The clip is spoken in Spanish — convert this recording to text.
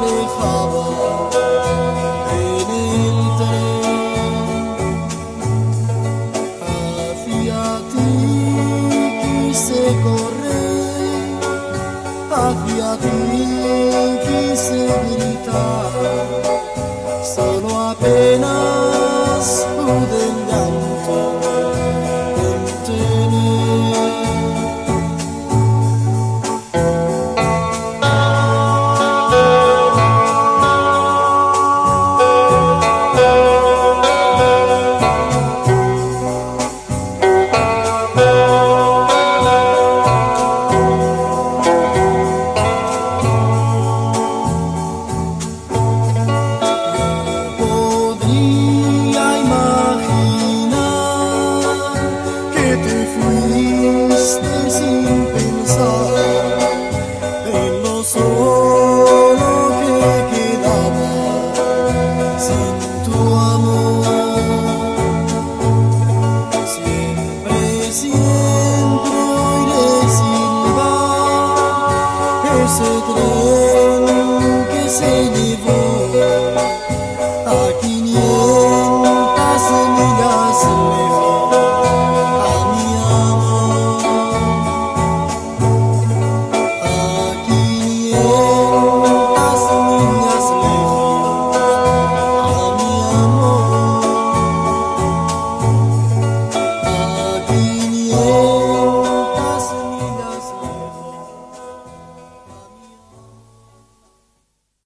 alejaba en el tren. Hacia ti quise correr, hacia ti quise gritar, solo apenas pude el llanto contener. Sin pensar en lo solo que quedaba sin tu amor. Siempre, siempre oiré silbar ese tren que se lleva